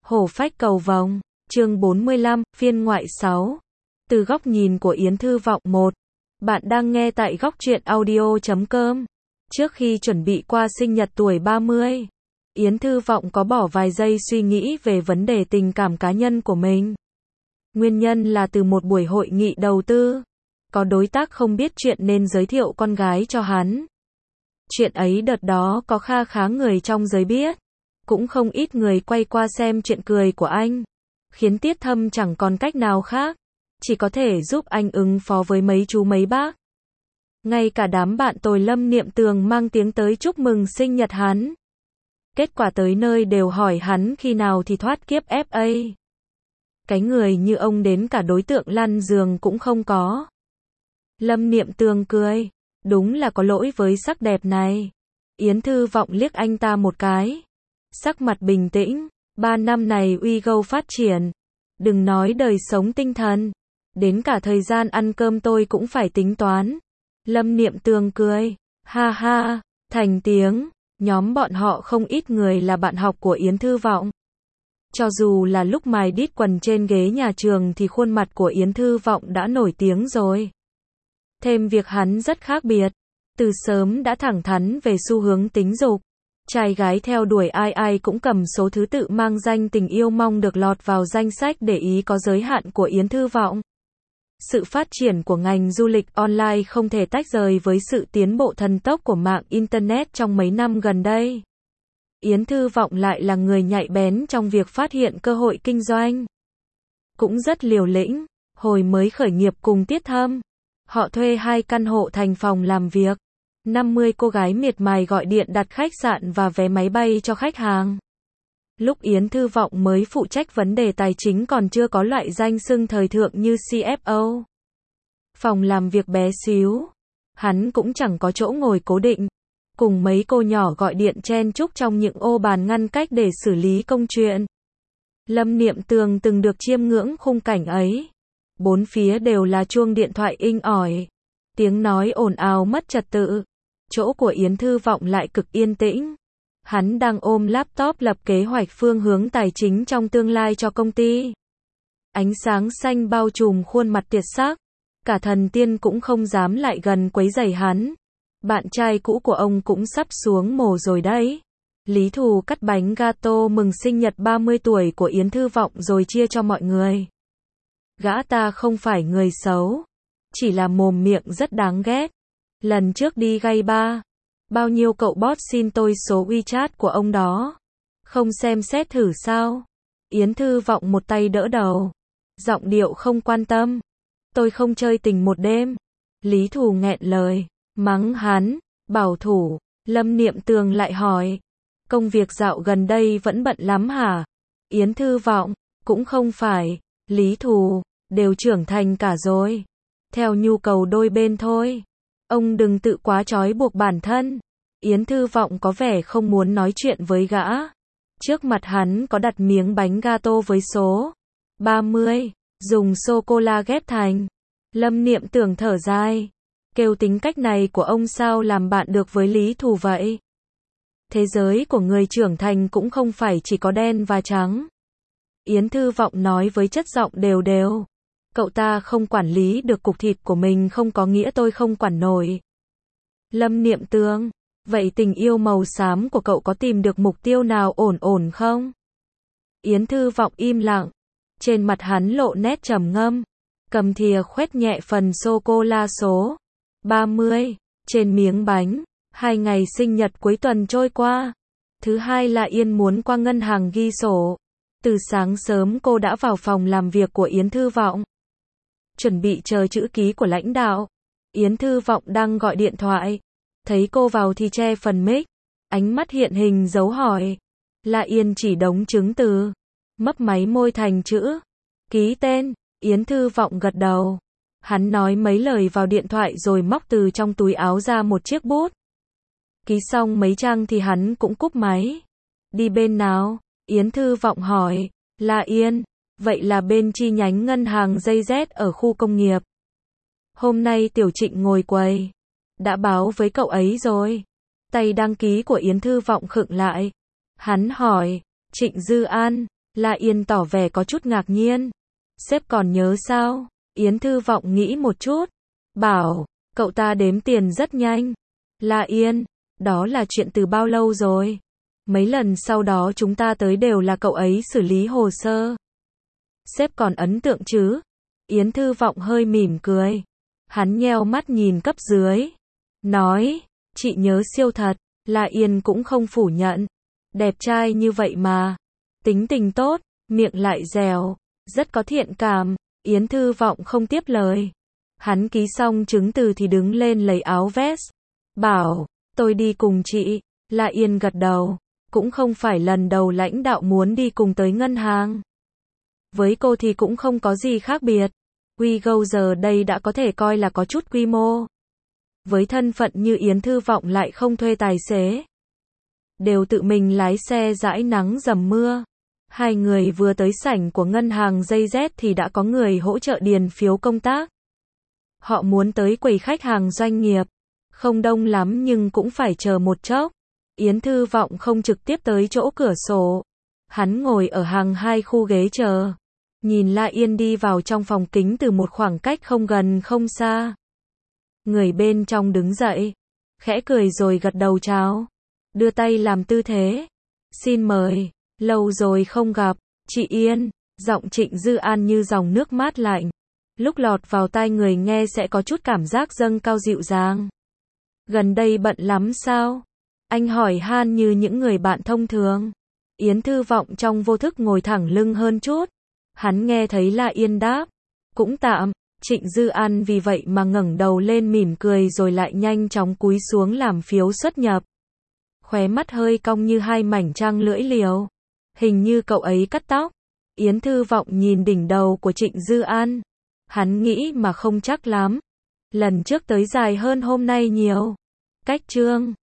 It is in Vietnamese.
Hổ phách cầu vồng, chương 45, phiên ngoại 6. Từ góc nhìn của Yến Thư Vọng 1. Bạn đang nghe tại góc truyện audio.com. Trước khi chuẩn bị qua sinh nhật tuổi 30, Yến Thư Vọng có bỏ vài giây suy nghĩ về vấn đề tình cảm cá nhân của mình. Nguyên nhân là từ một buổi hội nghị đầu tư, có đối tác không biết chuyện nên giới thiệu con gái cho hắn. Chuyện ấy đợt đó có kha khá người trong giới biết, cũng không ít người quay qua xem chuyện cười của anh, khiến Tiết Thâm chẳng còn cách nào khác, chỉ có thể giúp anh ứng phó với mấy chú mấy bác. Ngay cả đám bạn tồi Lâm Niệm Tường mang tiếng tới chúc mừng sinh nhật hắn. Kết quả tới nơi đều hỏi hắn khi nào thì thoát kiếp FA. Cái người như ông đến cả đối tượng lăn giường cũng không có. Lâm Niệm Tường cười, đúng là có lỗi với sắc đẹp này. Yến Thư Vọng liếc anh ta một cái, sắc mặt bình tĩnh, 3 năm này Uigo phát triển, đừng nói đời sống tinh thần, đến cả thời gian ăn cơm tôi cũng phải tính toán. Lâm Niệm Tường cười, ha ha, thành tiếng, nhóm bọn họ không ít người là bạn học của Yến Thư Vọng. Cho dù là lúc mài đít quần trên ghế nhà trường thì khuôn mặt của Yến Thư Vọng đã nổi tiếng rồi. Thêm việc hắn rất khác biệt, từ sớm đã thẳng thắn về xu hướng tính dục. Trai gái theo đuổi ai ai cũng cầm số thứ tự mang danh tình yêu mong được lọt vào danh sách để ý có giới hạn của Yến Thư Vọng. Sự phát triển của ngành du lịch online không thể tách rời với sự tiến bộ thần tốc của mạng Internet trong mấy năm gần đây. Yến Thư Vọng lại là người nhạy bén trong việc phát hiện cơ hội kinh doanh. Cũng rất liều lĩnh, hồi mới khởi nghiệp cùng Tiết Thâm, họ thuê 2 căn hộ thành phòng làm việc. 50 cô gái miệt mài gọi điện đặt khách sạn và vé máy bay cho khách hàng. Lúc Yến Thư Vọng mới phụ trách vấn đề tài chính còn chưa có loại danh xưng thời thượng như CFO. Phòng làm việc bé xíu, hắn cũng chẳng có chỗ ngồi cố định, cùng mấy cô nhỏ gọi điện chen chúc trong những ô bàn ngăn cách để xử lý công chuyện. Lâm Niệm Tường từng được chiêm ngưỡng khung cảnh ấy. Bốn phía đều là chuông điện thoại inh ỏi, tiếng nói ồn ào mất trật tự. Chỗ của Yến Thư Vọng lại cực yên tĩnh. Hắn đang ôm laptop lập kế hoạch phương hướng tài chính trong tương lai cho công ty. Ánh sáng xanh bao trùm khuôn mặt tuyệt sắc, cả thần tiên cũng không dám lại gần quấy rầy hắn. Bạn trai cũ của ông cũng sắp xuống mồ rồi đấy. Lý Thù cắt bánh gato mừng sinh nhật 30 tuổi của Yến Thư Vọng rồi chia cho mọi người. Gã ta không phải người xấu, chỉ là mồm miệng rất đáng ghét. Lần trước đi gay ba, bao nhiêu cậu boss xin tôi số WeChat của ông đó. Không xem xét thử sao? Yến Thư Vọng một tay đỡ đầu, giọng điệu không quan tâm. Tôi không chơi tình một đêm. Lý Thù nghẹn lời, mắng hắn, bảo thủ. Lâm Niệm Tường lại hỏi, công việc dạo gần đây vẫn bận lắm hả? Yến Thư Vọng, cũng không phải. Lý Thù, đều trưởng thành cả rồi. Theo nhu cầu đôi bên thôi. Ông đừng tự quá trói buộc bản thân. Yến Thư Vọng có vẻ không muốn nói chuyện với gã. Trước mặt hắn có đặt miếng bánh gato với số 30, dùng sô-cô-la ghép thành. Lâm Niệm Tường thở dài, kêu tính cách này của ông sao làm bạn được với Lý Thù vậy? Thế giới của người trưởng thành cũng không phải chỉ có đen và trắng. Yến Thư Vọng nói với chất giọng đều đều. Cậu ta không quản lý được cục thịt của mình không có nghĩa tôi không quản nổi. Lâm Niệm Tường, vậy tình yêu màu xám của cậu có tìm được mục tiêu nào ổn ổn không? Yến Thư Vọng im lặng. Trên mặt hắn lộ nét trầm ngâm. Cầm thìa khoét nhẹ phần sô-cô-la số 30 trên miếng bánh. 2 ngày sinh nhật cuối tuần trôi qua. Thứ hai là Yên muốn qua ngân hàng ghi sổ. Từ sáng sớm cô đã vào phòng làm việc của Yến Thư Vọng, chuẩn bị chờ chữ ký của lãnh đạo. Yến Thư Vọng đang gọi điện thoại, thấy cô vào thì che phần mic, ánh mắt hiện hình dấu hỏi. La Yên chỉ đống chứng từ, mấp máy môi thành chữ ký tên. Yến Thư Vọng gật đầu. Hắn nói mấy lời vào điện thoại rồi móc từ trong túi áo ra một chiếc bút. Ký xong mấy trang thì hắn cũng cúp máy. Đi bên nào? Yến Thư Vọng hỏi. La Yên, vậy là bên chi nhánh ngân hàng dây Z ở khu công nghiệp. Hôm nay Tiểu Trịnh ngồi quầy. Đã báo với cậu ấy rồi. Tay đăng ký của Yến Thư Vọng khựng lại. Hắn hỏi, Trịnh Dư An, La Yên tỏ vẻ có chút ngạc nhiên. Sếp còn nhớ sao? Yến Thư Vọng nghĩ một chút. Bảo, cậu ta đếm tiền rất nhanh. La Yên, đó là chuyện từ bao lâu rồi? Mấy lần sau đó chúng ta tới đều là cậu ấy xử lý hồ sơ. Sếp còn ấn tượng chứ? Yến Thư Vọng hơi mỉm cười. Hắn nheo mắt nhìn cấp dưới. Nói, chị nhớ siêu thật. La Yên cũng không phủ nhận. Đẹp trai như vậy mà. Tính tình tốt, miệng lại dẻo, rất có thiện cảm. Yến Thư Vọng không tiếp lời. Hắn ký xong chứng từ thì đứng lên lấy áo vest. Bảo, tôi đi cùng chị. La Yên gật đầu. Cũng không phải lần đầu lãnh đạo muốn đi cùng tới ngân hàng. Với cô thì cũng không có gì khác biệt. WeGo giờ đây đã có thể coi là có chút quy mô. Với thân phận như Yến Thư Vọng lại không thuê tài xế. Đều tự mình lái xe dãi nắng dầm mưa. Hai người vừa tới sảnh của ngân hàng JZ thì đã có người hỗ trợ điền phiếu công tác. Họ muốn tới quầy khách hàng doanh nghiệp. Không đông lắm nhưng cũng phải chờ một chốc. Yến Thư Vọng không trực tiếp tới chỗ cửa sổ. Hắn ngồi ở hàng hai khu ghế chờ. Nhìn La Yên đi vào trong phòng kính từ một khoảng cách không gần không xa. Người bên trong đứng dậy. Khẽ cười rồi gật đầu chào. Đưa tay làm tư thế. Xin mời. Lâu rồi không gặp. Chị Yên. Giọng Trịnh Dư An như dòng nước mát lạnh. Lúc lọt vào tai người nghe sẽ có chút cảm giác dâng cao dịu dàng. Gần đây bận lắm sao? Anh hỏi han như những người bạn thông thường. Yến Thư Vọng trong vô thức ngồi thẳng lưng hơn chút. Hắn nghe thấy La Yên đáp. Cũng tạm. Trịnh Dư An vì vậy mà ngẩng đầu lên mỉm cười rồi lại nhanh chóng cúi xuống làm phiếu xuất nhập. Khóe mắt hơi cong như hai mảnh trăng lưỡi liều. Hình như cậu ấy cắt tóc. Yến Thư Vọng nhìn đỉnh đầu của Trịnh Dư An. Hắn nghĩ mà không chắc lắm. Lần trước tới dài hơn hôm nay nhiều. Cách trương.